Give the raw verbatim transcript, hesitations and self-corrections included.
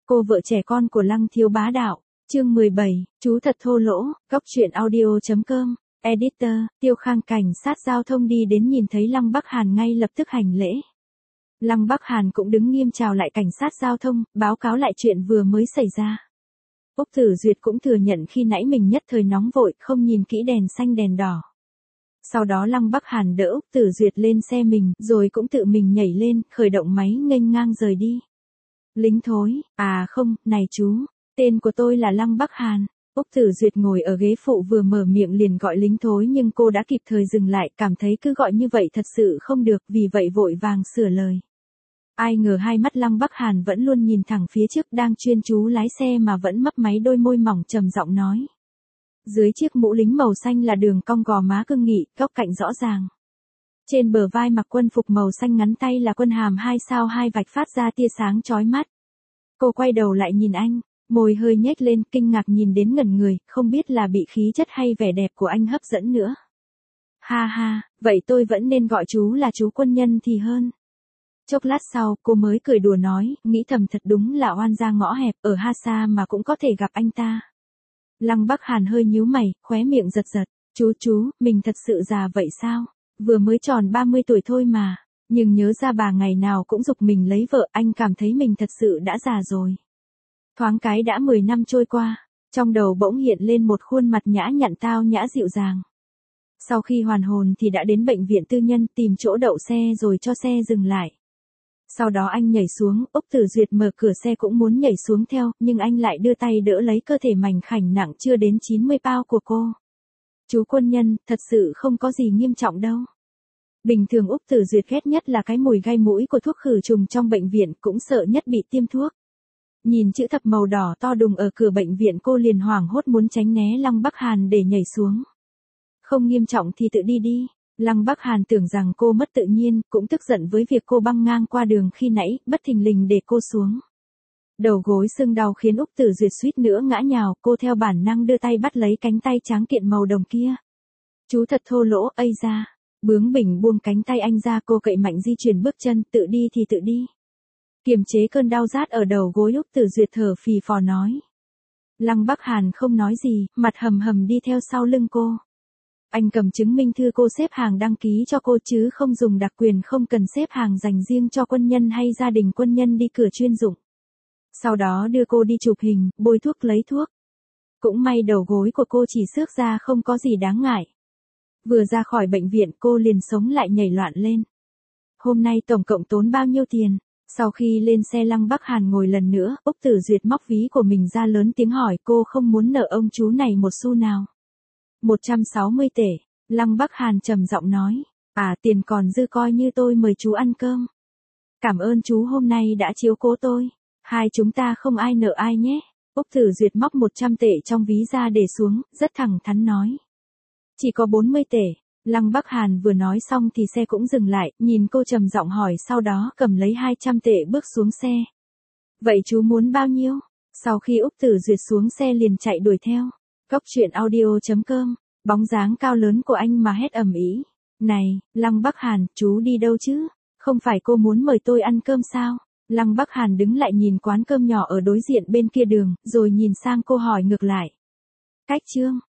Cô vợ trẻ con của Lăng Thiếu Bá Đạo, chương mười bảy, chú thật thô lỗ, góc truyện audio chấm com, editor, Tiêu Khang cảnh sát giao thông đi đến nhìn thấy Lăng Bắc Hàn ngay lập tức hành lễ. Lăng Bắc Hàn cũng đứng nghiêm chào lại cảnh sát giao thông, báo cáo lại chuyện vừa mới xảy ra. Úc Tử Duyệt cũng thừa nhận khi nãy mình nhất thời nóng vội, không nhìn kỹ đèn xanh đèn đỏ. Sau đó Lăng Bắc Hàn đỡ Úc Tử Duyệt lên xe mình, rồi cũng tự mình nhảy lên, khởi động máy nghênh ngang rời đi. Lính thối, à không, này chú, tên của tôi là Lăng Bắc Hàn. Úc Tử Duyệt ngồi ở ghế phụ vừa mở miệng liền gọi lính thối nhưng cô đã kịp thời dừng lại, cảm thấy cứ gọi như vậy thật sự không được, vì vậy vội vàng sửa lời. Ai ngờ hai mắt Lăng Bắc Hàn vẫn luôn nhìn thẳng phía trước, đang chuyên chú lái xe mà vẫn mấp máy đôi môi mỏng trầm giọng nói. Dưới chiếc mũ lính màu xanh là đường cong gò má cương nghị, góc cạnh rõ ràng. Trên bờ vai mặc quân phục màu xanh ngắn tay là quân hàm hai sao hai vạch phát ra tia sáng chói mắt. Cô quay đầu lại nhìn anh, môi hơi nhếch lên, kinh ngạc nhìn đến ngẩn người, không biết là bị khí chất hay vẻ đẹp của anh hấp dẫn nữa. Ha ha, vậy tôi vẫn nên gọi chú là chú quân nhân thì hơn. Chốc lát sau, cô mới cười đùa nói, nghĩ thầm thật đúng là oan gia ngõ hẹp, ở Ha Sa mà cũng có thể gặp anh ta. Lăng Bắc Hàn hơi nhíu mày, khóe miệng giật giật, chú chú, mình thật sự già vậy sao? Vừa mới tròn ba mươi tuổi thôi mà, nhưng nhớ ra bà ngày nào cũng giục mình lấy vợ, anh cảm thấy mình thật sự đã già rồi. Thoáng cái đã mười năm trôi qua, trong đầu bỗng hiện lên một khuôn mặt nhã nhặn tao nhã dịu dàng. Sau khi hoàn hồn thì đã đến bệnh viện tư nhân tìm chỗ đậu xe rồi cho xe dừng lại. Sau đó anh nhảy xuống, Úc Tử Duyệt mở cửa xe cũng muốn nhảy xuống theo, nhưng anh lại đưa tay đỡ lấy cơ thể mảnh khảnh nặng chưa đến chín mươi pound của cô. Chú quân nhân, thật sự không có gì nghiêm trọng đâu. Bình thường Úc Tử Duyệt ghét nhất là cái mùi gai mũi của thuốc khử trùng trong bệnh viện, cũng sợ nhất bị tiêm thuốc. Nhìn chữ thập màu đỏ to đùng ở cửa bệnh viện cô liền hoảng hốt muốn tránh né Lăng Bắc Hàn để nhảy xuống. Không nghiêm trọng thì tự đi đi. Lăng Bắc Hàn tưởng rằng cô mất tự nhiên, cũng tức giận với việc cô băng ngang qua đường khi nãy, bất thình lình để cô xuống. Đầu gối sưng đau khiến Úc Tử Duyệt suýt nữa ngã nhào, cô theo bản năng đưa tay bắt lấy cánh tay tráng kiện màu đồng kia. Chú thật thô lỗ, ây ra. Bướng bỉnh buông cánh tay anh ra, cô cậy mạnh di chuyển bước chân, tự đi thì tự đi. Kiềm chế cơn đau rát ở đầu gối, Úc Tử Duyệt thở phì phò nói. Lăng Bắc Hàn không nói gì, mặt hầm hầm đi theo sau lưng cô. Anh cầm chứng minh thư cô xếp hàng đăng ký cho cô chứ không dùng đặc quyền không cần xếp hàng dành riêng cho quân nhân hay gia đình quân nhân đi cửa chuyên dụng. Sau đó đưa cô đi chụp hình, bôi thuốc lấy thuốc. Cũng may đầu gối của cô chỉ xước ra không có gì đáng ngại. Vừa ra khỏi bệnh viện cô liền sống lại nhảy loạn lên. Hôm nay tổng cộng tốn bao nhiêu tiền? Sau khi lên xe Lăng Bắc Hàn ngồi lần nữa, Úc Tử Duyệt móc ví của mình ra lớn tiếng hỏi, cô không muốn nợ ông chú này một xu nào. một trăm sáu mươi tể, Lăng Bắc Hàn trầm giọng nói, à tiền còn dư coi như tôi mời chú ăn cơm. Cảm ơn chú hôm nay đã chiếu cố tôi, hai chúng ta không ai nợ ai nhé. Úc Tử Duyệt móc một trăm tể trong ví ra để xuống, rất thẳng thắn nói. Chỉ có bốn mươi tể, Lăng Bắc Hàn vừa nói xong thì xe cũng dừng lại, nhìn cô trầm giọng hỏi, sau đó cầm lấy hai trăm tể bước xuống xe. Vậy chú muốn bao nhiêu? Sau khi Úc Tử Duyệt xuống xe liền chạy đuổi theo. Góc truyện audio chấm com, bóng dáng cao lớn của anh mà hét ầm ĩ. Này, Lăng Bắc Hàn, chú đi đâu chứ? Không phải cô muốn mời tôi ăn cơm sao? Lăng Bắc Hàn đứng lại nhìn quán cơm nhỏ ở đối diện bên kia đường, rồi nhìn sang cô hỏi ngược lại. Cách Trương,